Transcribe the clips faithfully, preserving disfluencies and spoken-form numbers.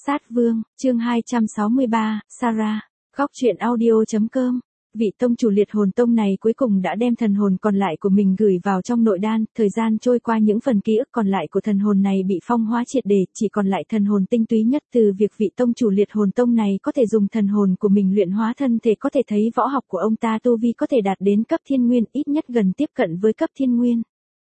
Sát Vương, chương hai trăm sáu mươi ba, Sarah, góc truyện audio chấm com. Vị tông chủ liệt hồn tông này cuối cùng đã đem thần hồn còn lại của mình gửi vào trong nội đan, thời gian trôi qua những phần ký ức còn lại của thần hồn này bị phong hóa triệt để, chỉ còn lại thần hồn tinh túy nhất từ việc vị tông chủ liệt hồn tông này có thể dùng thần hồn của mình luyện hóa thân thể, có thể thấy võ học của ông ta tu vi có thể đạt đến cấp thiên nguyên, ít nhất gần tiếp cận với cấp thiên nguyên.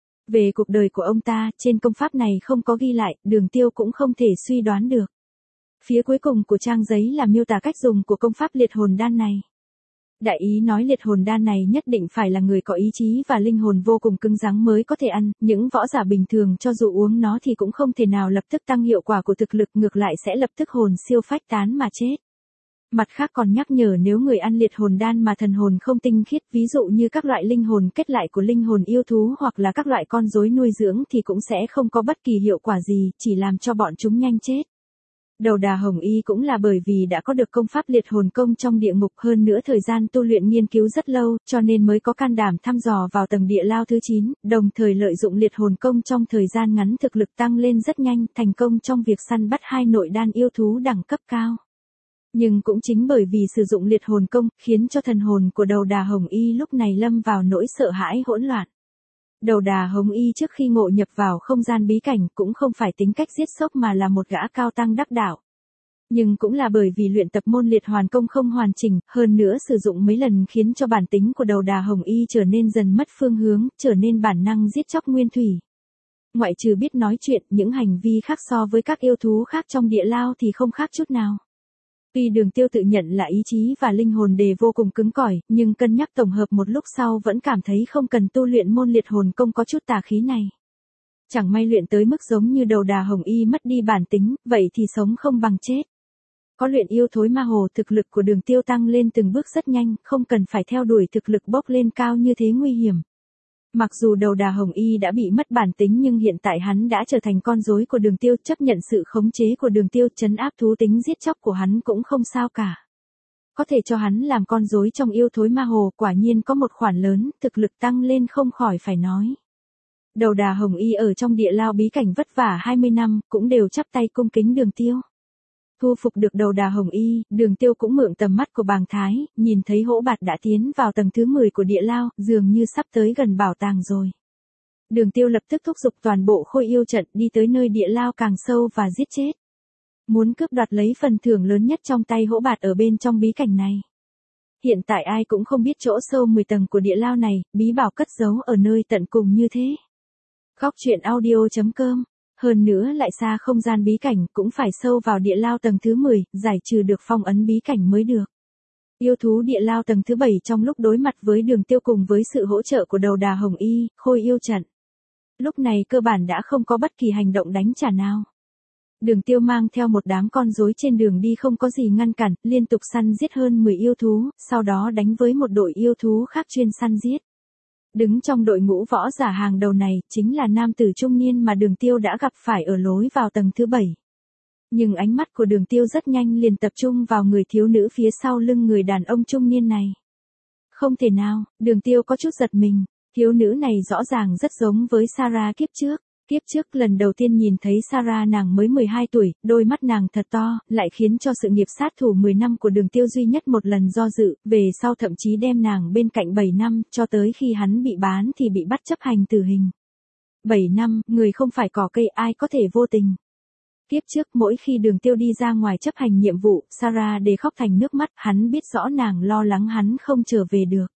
Về cuộc đời của ông ta, trên công pháp này không có ghi lại, Đường Tiêu cũng không thể suy đoán được. Phía cuối cùng của trang giấy là miêu tả cách dùng của công pháp liệt hồn đan này. Đại ý nói liệt hồn đan này nhất định phải là người có ý chí và linh hồn vô cùng cứng rắn mới có thể ăn, những võ giả bình thường cho dù uống nó thì cũng không thể nào lập tức tăng hiệu quả của thực lực, ngược lại sẽ lập tức hồn siêu phách tán mà chết. Mặt khác còn nhắc nhở nếu người ăn liệt hồn đan mà thần hồn không tinh khiết, ví dụ như các loại linh hồn kết lại của linh hồn yêu thú hoặc là các loại con rối nuôi dưỡng thì cũng sẽ không có bất kỳ hiệu quả gì, chỉ làm cho bọn chúng nhanh chết. Đầu đà hồng y cũng là bởi vì đã có được công pháp liệt hồn công trong địa ngục, hơn nữa thời gian tu luyện nghiên cứu rất lâu, cho nên mới có can đảm thăm dò vào tầng địa lao thứ chín, đồng thời lợi dụng liệt hồn công trong thời gian ngắn thực lực tăng lên rất nhanh, thành công trong việc săn bắt hai nội đan yêu thú đẳng cấp cao. Nhưng cũng chính bởi vì sử dụng liệt hồn công, khiến cho thần hồn của đầu đà hồng y lúc này lâm vào nỗi sợ hãi hỗn loạn. Đầu đà hồng y trước khi ngộ nhập vào không gian bí cảnh cũng không phải tính cách giết sốc mà là một gã cao tăng đắc đạo. Nhưng cũng là bởi vì luyện tập môn liệt hoàn công không hoàn chỉnh, hơn nữa sử dụng mấy lần khiến cho bản tính của đầu đà hồng y trở nên dần mất phương hướng, trở nên bản năng giết chóc nguyên thủy. Ngoại trừ biết nói chuyện, những hành vi khác so với các yêu thú khác trong địa lao thì không khác chút nào. Tuy Đường Tiêu tự nhận là ý chí và linh hồn đều vô cùng cứng cỏi, nhưng cân nhắc tổng hợp một lúc sau vẫn cảm thấy không cần tu luyện môn liệt hồn công có chút tà khí này. Chẳng may luyện tới mức giống như đầu đà hồng y mất đi bản tính, vậy thì sống không bằng chết. Có luyện yêu thối ma hồ, thực lực của Đường Tiêu tăng lên từng bước rất nhanh, không cần phải theo đuổi thực lực bốc lên cao như thế nguy hiểm. Mặc dù đầu đà hồng y đã bị mất bản tính nhưng hiện tại hắn đã trở thành con rối của Đường Tiêu, chấp nhận sự khống chế của Đường Tiêu, trấn áp thú tính giết chóc của hắn cũng không sao cả. Có thể cho hắn làm con rối trong yêu thối ma hồ, quả nhiên có một khoản lớn, thực lực tăng lên không khỏi phải nói. Đầu đà hồng y ở trong địa lao bí cảnh vất vả hai mươi năm, cũng đều chắp tay cung kính Đường Tiêu. Thu phục được đầu đà hồng y, Đường Tiêu cũng mượn tầm mắt của bàng thái, nhìn thấy hỗ bạt đã tiến vào tầng thứ mười của địa lao, dường như sắp tới gần bảo tàng rồi. Đường Tiêu lập tức thúc giục toàn bộ khôi yêu trận đi tới nơi địa lao càng sâu và giết chết. Muốn cướp đoạt lấy phần thưởng lớn nhất trong tay hỗ bạt ở bên trong bí cảnh này. Hiện tại ai cũng không biết chỗ sâu mười tầng của địa lao này, bí bảo cất giấu ở nơi tận cùng như thế. Góc truyện audio chấm com. Hơn nữa lại xa không gian bí cảnh, cũng phải sâu vào địa lao tầng thứ mười, giải trừ được phong ấn bí cảnh mới được. Yêu thú địa lao tầng thứ bảy trong lúc đối mặt với Đường Tiêu cùng với sự hỗ trợ của đầu đà hồng y, khôi yêu trận. Lúc này cơ bản đã không có bất kỳ hành động đánh trả nào. Đường Tiêu mang theo một đám con rối trên đường đi không có gì ngăn cản, liên tục săn giết hơn mười yêu thú, sau đó đánh với một đội yêu thú khác chuyên săn giết. Đứng trong đội ngũ võ giả hàng đầu này, chính là nam tử trung niên mà Đường Tiêu đã gặp phải ở lối vào tầng thứ bảy. Nhưng ánh mắt của Đường Tiêu rất nhanh liền tập trung vào người thiếu nữ phía sau lưng người đàn ông trung niên này. Không thể nào, Đường Tiêu có chút giật mình, thiếu nữ này rõ ràng rất giống với Sarah kiếp trước. Kiếp trước lần đầu tiên nhìn thấy Sarah nàng mới mười hai tuổi, đôi mắt nàng thật to, lại khiến cho sự nghiệp sát thủ mười năm của Đường Tiêu duy nhất một lần do dự, về sau thậm chí đem nàng bên cạnh bảy năm, cho tới khi hắn bị bán thì bị bắt chấp hành tử hình. bảy năm, người không phải cỏ cây ai có thể vô tình. Kiếp trước mỗi khi Đường Tiêu đi ra ngoài chấp hành nhiệm vụ, Sarah để khóc thành nước mắt, hắn biết rõ nàng lo lắng hắn không trở về được.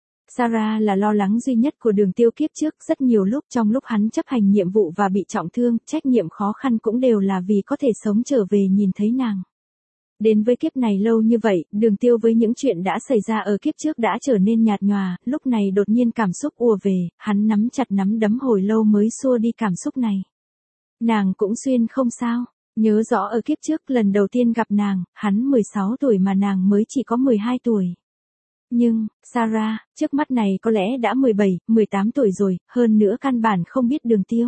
Sarah là lo lắng duy nhất của Đường Tiêu kiếp trước, rất nhiều lúc trong lúc hắn chấp hành nhiệm vụ và bị trọng thương, trách nhiệm khó khăn cũng đều là vì có thể sống trở về nhìn thấy nàng. Đến với kiếp này lâu như vậy, Đường Tiêu với những chuyện đã xảy ra ở kiếp trước đã trở nên nhạt nhòa, lúc này đột nhiên cảm xúc ùa về, hắn nắm chặt nắm đấm hồi lâu mới xua đi cảm xúc này. Nàng cũng xuyên không sao, nhớ rõ ở kiếp trước lần đầu tiên gặp nàng, hắn mười sáu tuổi mà nàng mới chỉ có mười hai tuổi. Nhưng, Sarah, trước mắt này có lẽ đã mười bảy, mười tám tuổi rồi, hơn nữa căn bản không biết Đường Tiêu.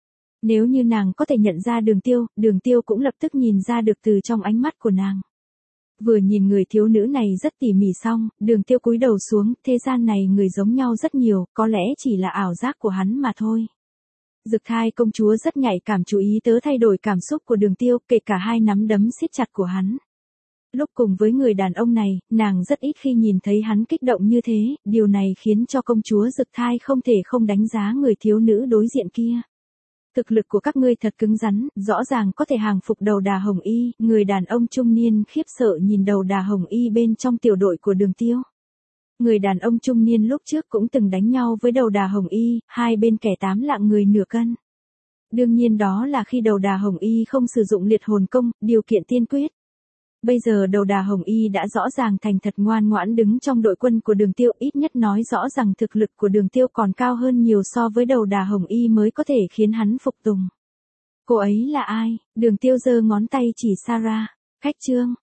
Nếu như nàng có thể nhận ra Đường Tiêu, Đường Tiêu cũng lập tức nhìn ra được từ trong ánh mắt của nàng. Vừa nhìn người thiếu nữ này rất tỉ mỉ xong, Đường Tiêu cúi đầu xuống, thế gian này người giống nhau rất nhiều, có lẽ chỉ là ảo giác của hắn mà thôi. Dực Thai công chúa rất nhạy cảm chú ý tới thay đổi cảm xúc của Đường Tiêu, kể cả hai nắm đấm siết chặt của hắn. Lúc cùng với người đàn ông này, nàng rất ít khi nhìn thấy hắn kích động như thế, điều này khiến cho công chúa Dực Thai không thể không đánh giá người thiếu nữ đối diện kia. Thực lực của các ngươi thật cứng rắn, rõ ràng có thể hàng phục đầu đà hồng y, người đàn ông trung niên khiếp sợ nhìn đầu đà hồng y bên trong tiểu đội của Đường Tiêu. Người đàn ông trung niên lúc trước cũng từng đánh nhau với đầu đà hồng y, hai bên kẻ tám lạng người nửa cân. Đương nhiên đó là khi đầu đà hồng y không sử dụng liệt hồn công, điều kiện tiên quyết. Bây giờ đầu đà hồng y đã rõ ràng thành thật ngoan ngoãn đứng trong đội quân của Đường Tiêu, ít nhất nói rõ rằng thực lực của Đường Tiêu còn cao hơn nhiều so với đầu đà hồng y mới có thể khiến hắn phục tùng. Cô ấy là ai? Đường Tiêu giơ ngón tay chỉ Sarah. Khách trương.